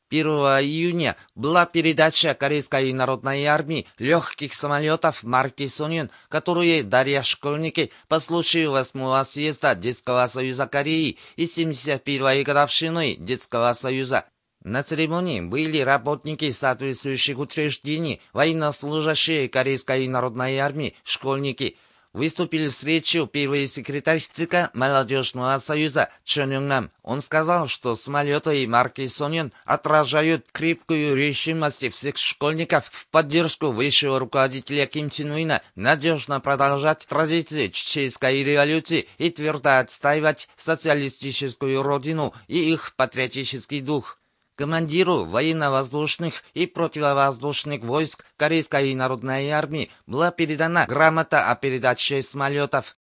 1 июня была передача Корейской народной армии легких самолетов марки Сонюн, которые дарят школьники по случаю 8-го съезда Детского союза Кореи и 71-й годовщины Детского союза. На церемонии были работники соответствующих учреждений, военнослужащие Корейской народной армии, школьники. Выступил с речью первый секретарь ЦК Молодежного союза Чон Юнг-нам. Он сказал, что самолеты марки Сонюн отражают крепкую решимость всех школьников в поддержку высшего руководителя Ким Чен Ына надежно продолжать традиции чеченской революции и твердо отстаивать социалистическую родину и их патриотический дух. Командиру военно-воздушных и противовоздушных войск Корейской народной армии была передана грамота о передаче самолетов.